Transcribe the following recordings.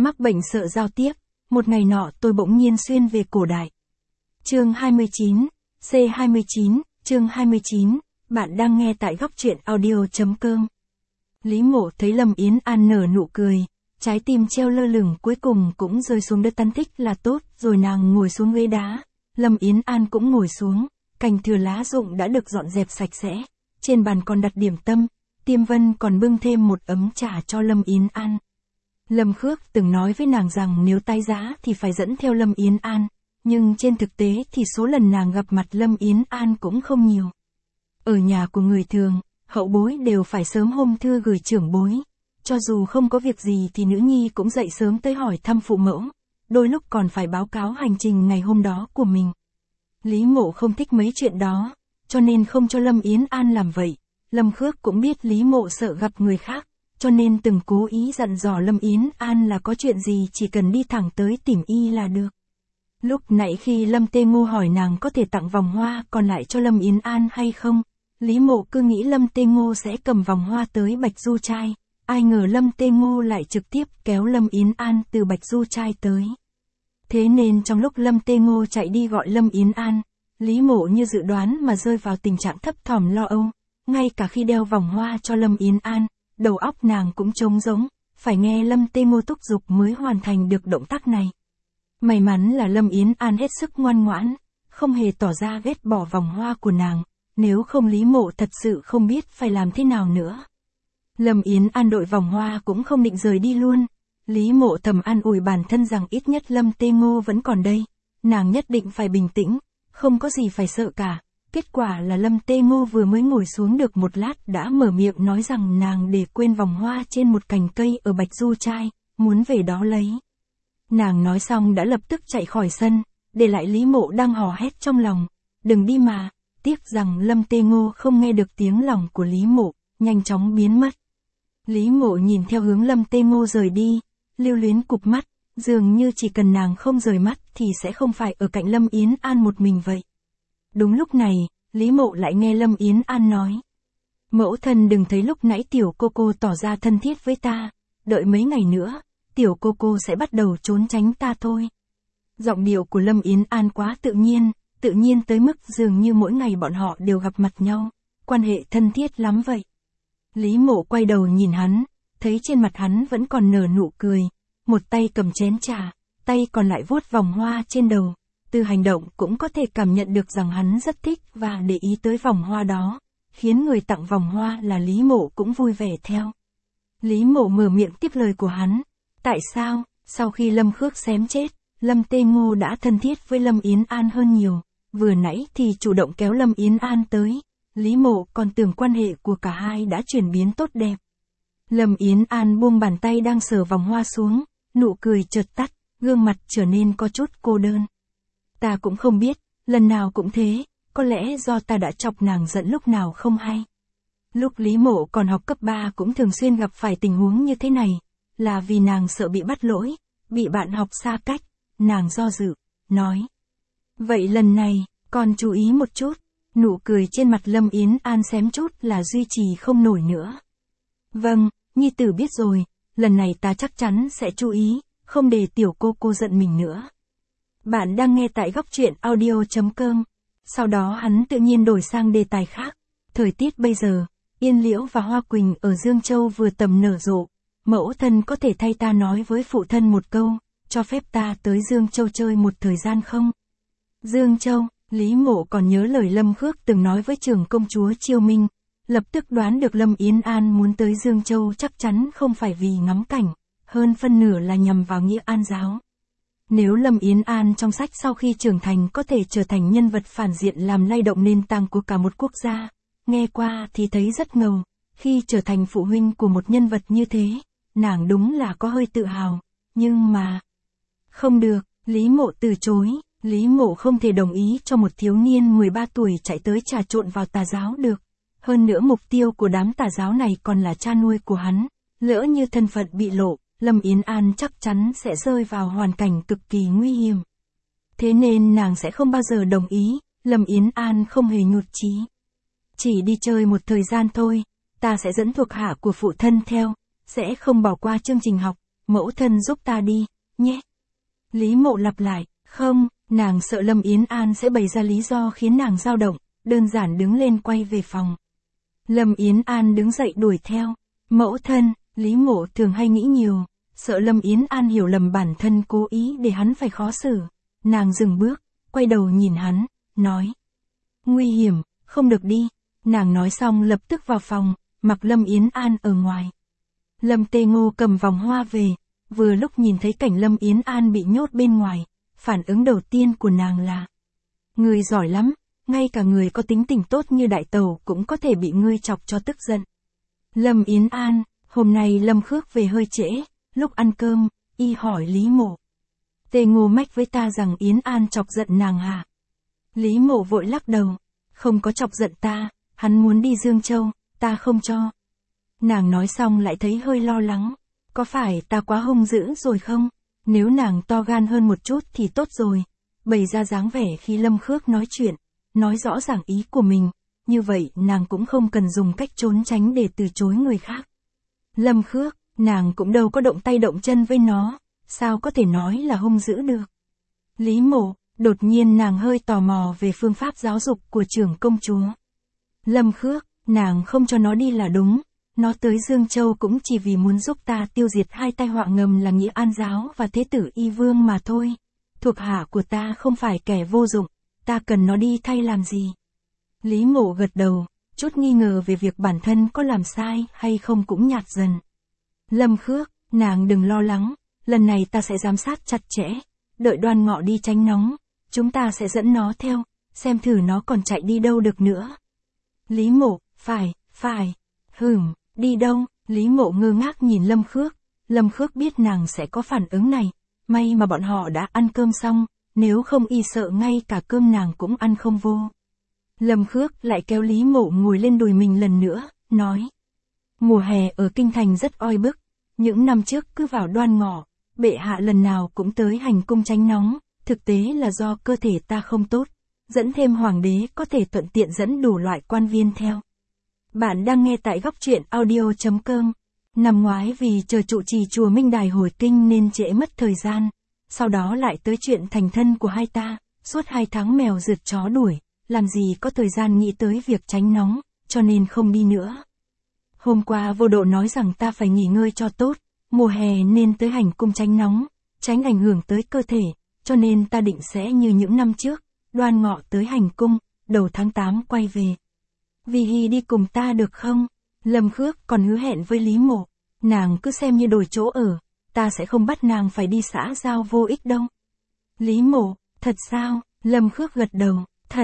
Mắc bệnh sợ giao tiếp, một ngày nọ tôi bỗng nhiên xuyên về cổ đại. Chương 29, C29, chương 29, bạn đang nghe tại góc truyện audio.com. Lý Mộ thấy Lâm Yến An nở nụ cười, trái tim treo lơ lửng cuối cùng cũng rơi xuống đất. Tan thích là tốt, rồi nàng ngồi xuống ghế đá. Lâm Yến An cũng ngồi xuống, cành thừa lá rụng đã được dọn dẹp sạch sẽ. Trên bàn còn đặt điểm tâm, Tiêm Vân còn bưng thêm một ấm trà cho Lâm Yến An. Lâm Khước từng nói với nàng rằng nếu tái giá thì phải dẫn theo Lâm Yến An, nhưng trên thực tế thì số lần nàng gặp mặt Lâm Yến An cũng không nhiều. Ở nhà của người thường, hậu bối đều phải sớm hôm thư gửi trưởng bối. Cho dù không có việc gì thì nữ nhi cũng dậy sớm tới hỏi thăm phụ mẫu, đôi lúc còn phải báo cáo hành trình ngày hôm đó của mình. Lý Mộ không thích mấy chuyện đó, cho nên không cho Lâm Yến An làm vậy. Lâm Khước cũng biết Lý Mộ sợ gặp người khác, cho nên từng cố ý dặn dò Lâm Yến An là có chuyện gì chỉ cần đi thẳng tới tìm y là được. Lúc nãy khi Lâm Tê Ngô hỏi nàng có thể tặng vòng hoa còn lại cho Lâm Yến An hay không, Lý Mộ cứ nghĩ Lâm Tê Ngô sẽ cầm vòng hoa tới Bạch Du Trai, ai ngờ Lâm Tê Ngô lại trực tiếp kéo Lâm Yến An từ Bạch Du Trai tới. Thế nên trong lúc Lâm Tê Ngô chạy đi gọi Lâm Yến An, Lý Mộ như dự đoán mà rơi vào tình trạng thấp thỏm lo âu, ngay cả khi đeo vòng hoa cho Lâm Yến An, đầu óc nàng cũng trống rỗng, phải nghe Lâm Tê Ngô thúc giục mới hoàn thành được động tác này. May mắn là Lâm Yến An hết sức ngoan ngoãn, không hề tỏ ra ghét bỏ vòng hoa của nàng, nếu không Lý Mộ thật sự không biết phải làm thế nào nữa. Lâm Yến An đội vòng hoa cũng không định rời đi luôn. Lý Mộ thầm an ủi bản thân rằng ít nhất Lâm Tê Ngô vẫn còn đây, nàng nhất định phải bình tĩnh, không có gì phải sợ cả. Kết quả là Lâm Tê Ngô vừa mới ngồi xuống được một lát đã mở miệng nói rằng nàng để quên vòng hoa trên một cành cây ở Bạch Du Trai, muốn về đó lấy. Nàng nói xong đã lập tức chạy khỏi sân, để lại Lý Mộ đang hò hét trong lòng, đừng đi mà. Tiếc rằng Lâm Tê Ngô không nghe được tiếng lòng của Lý Mộ, nhanh chóng biến mất. Lý Mộ nhìn theo hướng Lâm Tê Ngô rời đi, lưu luyến cụp mắt, dường như chỉ cần nàng không rời mắt thì sẽ không phải ở cạnh Lâm Yến An một mình vậy. Đúng lúc này, Lý Mộ lại nghe Lâm Yến An nói. Mẫu thân đừng thấy lúc nãy tiểu cô tỏ ra thân thiết với ta, đợi mấy ngày nữa, tiểu cô sẽ bắt đầu trốn tránh ta thôi. Giọng điệu của Lâm Yến An quá tự nhiên tới mức dường như mỗi ngày bọn họ đều gặp mặt nhau, quan hệ thân thiết lắm vậy. Lý Mộ quay đầu nhìn hắn, thấy trên mặt hắn vẫn còn nở nụ cười, một tay cầm chén trà, tay còn lại vuốt vòng hoa trên đầu. Từ hành động cũng có thể cảm nhận được rằng hắn rất thích và để ý tới vòng hoa đó, khiến người tặng vòng hoa là Lý Mộ cũng vui vẻ theo. Lý Mộ mở miệng tiếp lời của hắn. Tại sao, sau khi Lâm Khước xém chết, Lâm Tê Ngô đã thân thiết với Lâm Yến An hơn nhiều, vừa nãy thì chủ động kéo Lâm Yến An tới, Lý Mộ còn tưởng quan hệ của cả hai đã chuyển biến tốt đẹp. Lâm Yến An buông bàn tay đang sờ vòng hoa xuống, nụ cười chợt tắt, gương mặt trở nên có chút cô đơn. Ta cũng không biết, lần nào cũng thế, có lẽ do ta đã chọc nàng giận lúc nào không hay. Lúc Lý Mộ còn học cấp 3 cũng thường xuyên gặp phải tình huống như thế này, là vì nàng sợ bị bắt lỗi, bị bạn học xa cách, nàng do dự, nói. Vậy lần này, con chú ý một chút, nụ cười trên mặt Lâm Yến An xém chút là duy trì không nổi nữa. Vâng, nhi tử biết rồi, lần này ta chắc chắn sẽ chú ý, không để tiểu cô giận mình nữa. Bạn đang nghe tại góc truyện audio.com. Sau đó hắn tự nhiên đổi sang đề tài khác. Thời tiết bây giờ, yên liễu và hoa quỳnh ở Dương Châu vừa tầm nở rộ. Mẫu thân có thể thay ta nói với phụ thân một câu, cho phép ta tới Dương Châu chơi một thời gian không? Dương Châu, Lý Mộ còn nhớ lời Lâm Khước từng nói với trưởng công chúa Chiêu Minh, lập tức đoán được Lâm Yến An muốn tới Dương Châu chắc chắn không phải vì ngắm cảnh, hơn phân nửa là nhằm vào nghĩa an giáo. Nếu Lâm Yến An trong sách sau khi trưởng thành có thể trở thành nhân vật phản diện làm lay động nền tảng của cả một quốc gia, nghe qua thì thấy rất ngầu, khi trở thành phụ huynh của một nhân vật như thế, nàng đúng là có hơi tự hào, nhưng mà... Không được, Lý Mộ từ chối, Lý Mộ không thể đồng ý cho một thiếu niên 13 tuổi chạy tới trà trộn vào tà giáo được. Hơn nữa mục tiêu của đám tà giáo này còn là cha nuôi của hắn, lỡ như thân phận bị lộ, Lâm Yến An chắc chắn sẽ rơi vào hoàn cảnh cực kỳ nguy hiểm. Thế nên nàng sẽ không bao giờ đồng ý, Lâm Yến An không hề nhụt chí. Chỉ đi chơi một thời gian thôi, ta sẽ dẫn thuộc hạ của phụ thân theo, sẽ không bỏ qua chương trình học, mẫu thân giúp ta đi, nhé. Lý Mộ lặp lại, không, nàng sợ Lâm Yến An sẽ bày ra lý do khiến nàng dao động, đơn giản đứng lên quay về phòng. Lâm Yến An đứng dậy đuổi theo, mẫu thân, Lý Mộ thường hay nghĩ nhiều, sợ Lâm Yến An hiểu lầm bản thân cố ý để hắn phải khó xử. Nàng dừng bước, quay đầu nhìn hắn, nói. Nguy hiểm, không được đi. Nàng nói xong lập tức vào phòng, mặc Lâm Yến An ở ngoài. Lâm Tê Ngô cầm vòng hoa về, vừa lúc nhìn thấy cảnh Lâm Yến An bị nhốt bên ngoài, phản ứng đầu tiên của nàng là. Người giỏi lắm, ngay cả người có tính tình tốt như đại tẩu cũng có thể bị ngươi chọc cho tức giận. Lâm Yến An, hôm nay Lâm Khước về hơi trễ, lúc ăn cơm, y hỏi Lý Mộ. Tê Ngô mách với ta rằng Yến An chọc giận nàng hả? Lý Mộ vội lắc đầu, không có chọc giận ta, hắn muốn đi Dương Châu, ta không cho. Nàng nói xong lại thấy hơi lo lắng, có phải ta quá hung dữ rồi không? Nếu nàng to gan hơn một chút thì tốt rồi, bày ra dáng vẻ khi Lâm Khước nói chuyện, nói rõ ràng ý của mình, như vậy nàng cũng không cần dùng cách trốn tránh để từ chối người khác. Lâm Khước, nàng cũng đâu có động tay động chân với nó, sao có thể nói là hung dữ được? Lý Mộ, đột nhiên nàng hơi tò mò về phương pháp giáo dục của trưởng công chúa. Lâm Khước, nàng không cho nó đi là đúng, nó tới Dương Châu cũng chỉ vì muốn giúp ta tiêu diệt hai tai họa ngầm là Nghĩa An Giáo và Thế tử Y Vương mà thôi. Thuộc hạ của ta không phải kẻ vô dụng, ta cần nó đi thay làm gì? Lý Mộ gật đầu, chút nghi ngờ về việc bản thân có làm sai hay không cũng nhạt dần. Lâm Khước, nàng đừng lo lắng, lần này ta sẽ giám sát chặt chẽ, đợi Đoan Ngọ đi tránh nóng, chúng ta sẽ dẫn nó theo, xem thử nó còn chạy đi đâu được nữa. Lý Mộ, phải, đi đâu? Lý Mộ ngơ ngác nhìn Lâm Khước, Lâm Khước biết nàng sẽ có phản ứng này, may mà bọn họ đã ăn cơm xong, nếu không y sợ ngay cả cơm nàng cũng ăn không vô. Lâm Khước lại kéo Lý Mộ ngồi lên đùi mình lần nữa, nói. Mùa hè ở Kinh Thành rất oi bức, những năm trước cứ vào Đoan Ngọ, bệ hạ lần nào cũng tới hành cung tránh nóng, thực tế là do cơ thể ta không tốt, dẫn thêm hoàng đế có thể thuận tiện dẫn đủ loại quan viên theo. Bạn đang nghe tại góc truyện audio.com. Năm ngoái vì chờ trụ trì chùa Minh Đài hồi kinh nên trễ mất thời gian, sau đó lại tới chuyện thành thân của hai ta, suốt 2 tháng mèo rượt chó đuổi, làm gì có thời gian nghĩ tới việc tránh nóng, cho nên không đi nữa. Hôm qua vô độ nói rằng ta phải nghỉ ngơi cho tốt, mùa hè nên tới hành cung tránh nóng, tránh ảnh hưởng tới cơ thể, cho nên ta định sẽ như những năm trước, Đoan Ngọ tới hành cung, đầu tháng 8 quay về. Vì Hi đi cùng ta được không? Lâm Khước còn hứa hẹn với Lý Mộ, nàng cứ xem như đổi chỗ ở, ta sẽ không bắt nàng phải đi xã giao vô ích đâu. Lý Mộ, thật sao? Lâm Khước gật đầu, thật,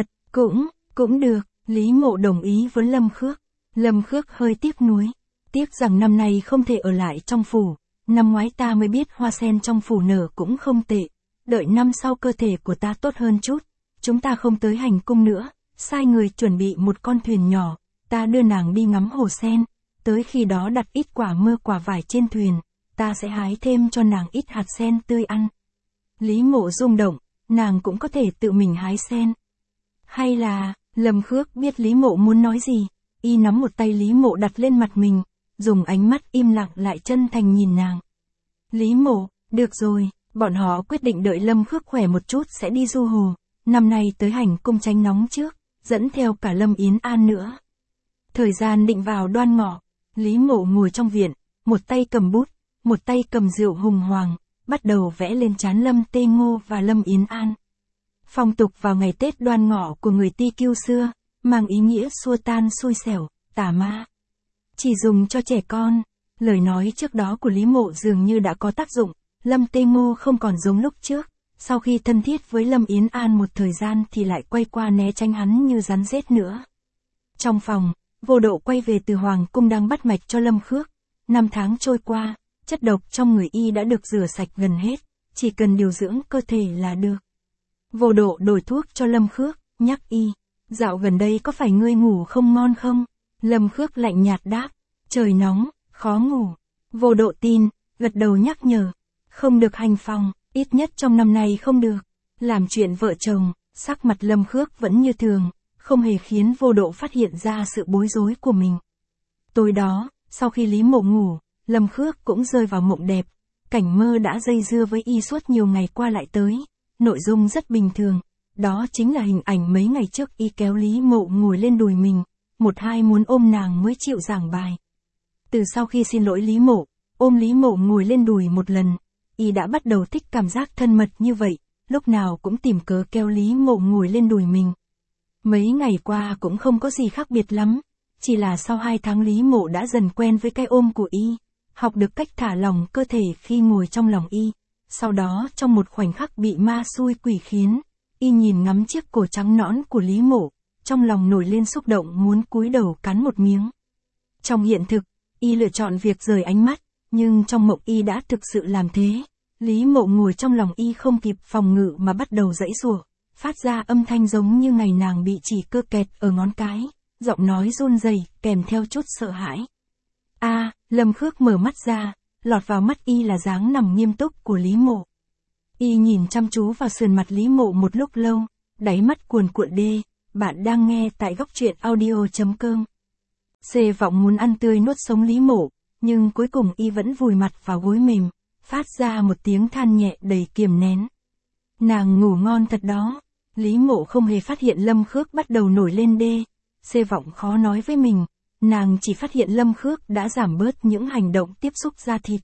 cũng được, Lý Mộ đồng ý với Lâm Khước. Lâm Khước hơi tiếc nuối, tiếc rằng năm nay không thể ở lại trong phủ, năm ngoái ta mới biết hoa sen trong phủ nở cũng không tệ, đợi năm sau cơ thể của ta tốt hơn chút, chúng ta không tới hành cung nữa, sai người chuẩn bị một con thuyền nhỏ, ta đưa nàng đi ngắm hồ sen, tới khi đó đặt ít quả mơ quả vải trên thuyền, ta sẽ hái thêm cho nàng ít hạt sen tươi ăn. Lý Mộ rung động, nàng cũng có thể tự mình hái sen. Hay là, Lâm Khước biết Lý Mộ muốn nói gì, y nắm một tay Lý Mộ đặt lên mặt mình, dùng ánh mắt im lặng lại chân thành nhìn nàng. Lý Mộ, được rồi, bọn họ quyết định đợi Lâm Khước khỏe một chút sẽ đi du hồ, năm nay tới hành cung tránh nóng trước, dẫn theo cả Lâm Yến An nữa. Thời gian định vào Đoan Ngọ, Lý Mộ ngồi trong viện, một tay cầm bút, một tay cầm rượu hùng hoàng, bắt đầu vẽ lên trán Lâm Tê Ngô và Lâm Yến An. Phong tục vào ngày Tết Đoan Ngọ của người Ti Kiêu xưa, mang ý nghĩa xua tan xui xẻo, tà ma. Chỉ dùng cho trẻ con, lời nói trước đó của Lý Mộ dường như đã có tác dụng, Lâm Tê Ngô không còn giống lúc trước, sau khi thân thiết với Lâm Yến An một thời gian thì lại quay qua né tránh hắn như rắn rết nữa. Trong phòng, Vô Độ quay về từ Hoàng cung đang bắt mạch cho Lâm Khước, 5 tháng trôi qua, chất độc trong người y đã được rửa sạch gần hết, chỉ cần điều dưỡng cơ thể là được. Vô Độ đổi thuốc cho Lâm Khước, nhắc y, dạo gần đây có phải ngươi ngủ không ngon không? Lâm Khước lạnh nhạt đáp, trời nóng, khó ngủ. Vô Độ tin, gật đầu nhắc nhở, không được hành phòng, ít nhất trong năm nay không được. Làm chuyện vợ chồng, sắc mặt Lâm Khước vẫn như thường, không hề khiến Vô Độ phát hiện ra sự bối rối của mình. Tối đó, sau khi Lý Mộ ngủ, Lâm Khước cũng rơi vào mộng đẹp, cảnh mơ đã dây dưa với y suốt nhiều ngày qua lại tới, nội dung rất bình thường, đó chính là hình ảnh mấy ngày trước y kéo Lý Mộ ngồi lên đùi mình, một hai muốn ôm nàng mới chịu giảng bài. Từ sau khi xin lỗi Lý Mộ, ôm Lý Mộ ngồi lên đùi một lần, y đã bắt đầu thích cảm giác thân mật như vậy, lúc nào cũng tìm cớ kéo Lý Mộ ngồi lên đùi mình. Mấy ngày qua cũng không có gì khác biệt lắm, chỉ là sau 2 tháng Lý Mộ đã dần quen với cái ôm của y, học được cách thả lỏng cơ thể khi ngồi trong lòng y. Sau đó trong một khoảnh khắc bị ma xui quỷ khiến, y nhìn ngắm chiếc cổ trắng nõn của Lý Mộ, trong lòng nổi lên xúc động muốn cúi đầu cắn một miếng. Trong hiện thực, y lựa chọn việc rời ánh mắt, nhưng trong mộng y đã thực sự làm thế. Lý Mộ ngồi trong lòng y không kịp phòng ngự mà bắt đầu giãy giụa, phát ra âm thanh giống như ngày nàng bị chỉ cơ kẹt ở ngón cái, giọng nói run rẩy kèm theo chút sợ hãi. Lâm Khước mở mắt ra, lọt vào mắt y là dáng nằm nghiêm túc của Lý Mộ. Y nhìn chăm chú vào sườn mặt Lý Mộ một lúc lâu, đáy mắt cuồn cuộn đê, bạn đang nghe tại góc truyện audio.com. C vọng muốn ăn tươi nuốt sống Lý Mộ, nhưng cuối cùng y vẫn vùi mặt vào gối mềm, phát ra một tiếng than nhẹ đầy kiềm nén. Nàng ngủ ngon thật đó. Lý Mộ không hề phát hiện Lâm Khước bắt đầu nổi lên đê. C vọng khó nói với mình, nàng chỉ phát hiện Lâm Khước đã giảm bớt những hành động tiếp xúc da thịt.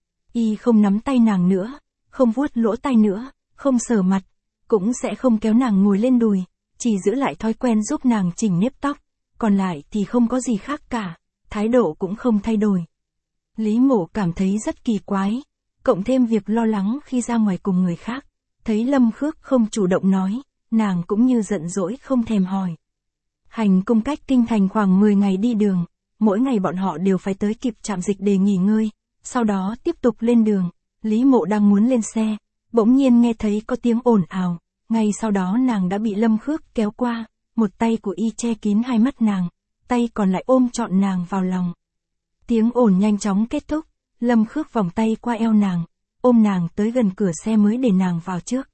Y không nắm tay nàng nữa, không vuốt lỗ tai nữa, không sờ mặt, cũng sẽ không kéo nàng ngồi lên đùi, chỉ giữ lại thói quen giúp nàng chỉnh nếp tóc, còn lại thì không có gì khác cả, thái độ cũng không thay đổi. Lý Mộ cảm thấy rất kỳ quái, cộng thêm việc lo lắng khi ra ngoài cùng người khác, thấy Lâm Khước không chủ động nói, nàng cũng như giận dỗi không thèm hỏi. Hành cung cách kinh thành khoảng 10 ngày đi đường, mỗi ngày bọn họ đều phải tới kịp trạm dịch để nghỉ ngơi, sau đó tiếp tục lên đường. Lý Mộ đang muốn lên xe, bỗng nhiên nghe thấy có tiếng ồn ào, ngay sau đó nàng đã bị Lâm Khước kéo qua, một tay của y che kín hai mắt nàng, tay còn lại ôm trọn nàng vào lòng. Tiếng ồn nhanh chóng kết thúc, Lâm Khước vòng tay qua eo nàng, ôm nàng tới gần cửa xe mới để nàng vào trước.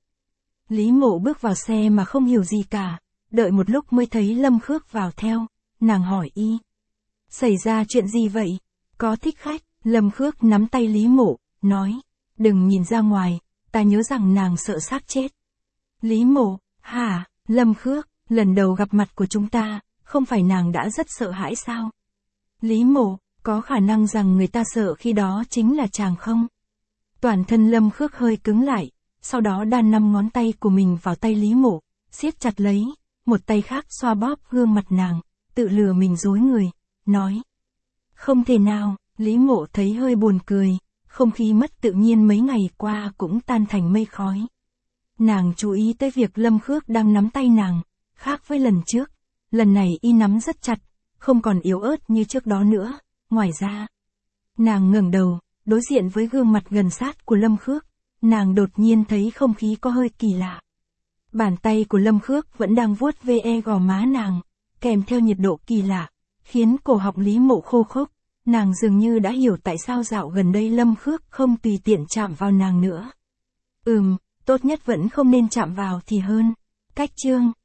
Lý Mộ bước vào xe mà không hiểu gì cả, đợi một lúc mới thấy Lâm Khước vào theo, nàng hỏi y. Xảy ra chuyện gì vậy? Có thích khách? Lâm Khước nắm tay Lý Mộ, nói, đừng nhìn ra ngoài, ta nhớ rằng nàng sợ xác chết. Lý Mộ, hả? Lâm Khước, lần đầu gặp mặt của chúng ta, không phải nàng đã rất sợ hãi sao? Lý Mộ, có khả năng rằng người ta sợ khi đó chính là chàng không? Toàn thân Lâm Khước hơi cứng lại, sau đó đan 5 ngón tay của mình vào tay Lý Mộ, siết chặt lấy, một tay khác xoa bóp gương mặt nàng, tự lừa mình dối người, nói. Không thể nào, Lý Mộ thấy hơi buồn cười, không khí mất tự nhiên mấy ngày qua cũng tan thành mây khói. Nàng chú ý tới việc Lâm Khước đang nắm tay nàng, khác với lần trước, lần này y nắm rất chặt, không còn yếu ớt như trước đó nữa, ngoài ra. Nàng ngẩng đầu, đối diện với gương mặt gần sát của Lâm Khước, nàng đột nhiên thấy không khí có hơi kỳ lạ. Bàn tay của Lâm Khước vẫn đang vuốt ve gò má nàng, kèm theo nhiệt độ kỳ lạ, khiến cổ họng Lý Mộ khô khốc. Nàng dường như đã hiểu tại sao dạo gần đây Lâm Khước không tùy tiện chạm vào nàng nữa. Tốt nhất vẫn không nên chạm vào thì hơn. Cách chương